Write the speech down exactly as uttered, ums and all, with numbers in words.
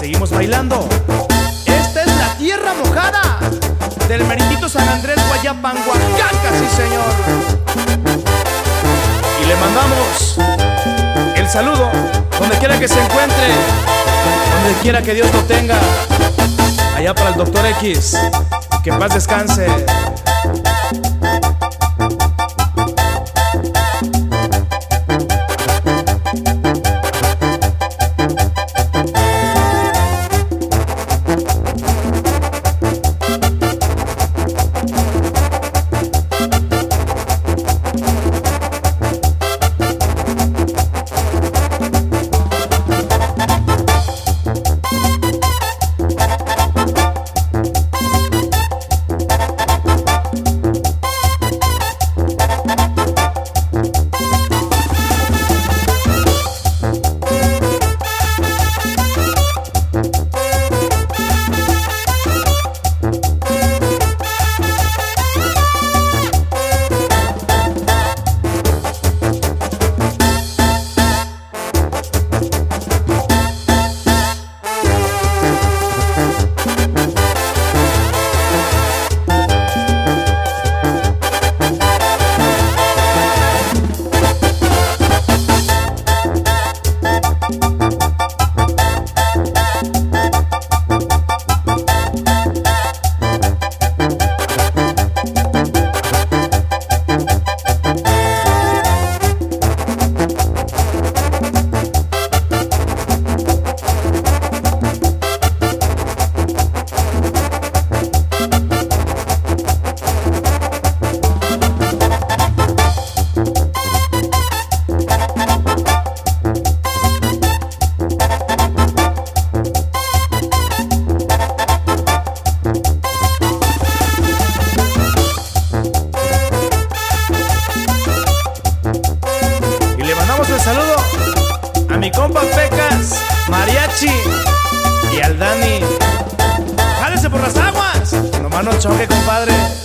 seguimos bailando. Esta es la tierra mojada del meritito San Andrés Guayapán, Oaxaca, sí señor. Y le mandamos el saludo donde quiera que se encuentre, donde quiera que Dios lo tenga. Allá para el doctor X, que en paz descanse. Saludo a mi compa Pecas, Mariachi y al Dani. ¡Jálese por las aguas! Nomás no choque, compadre.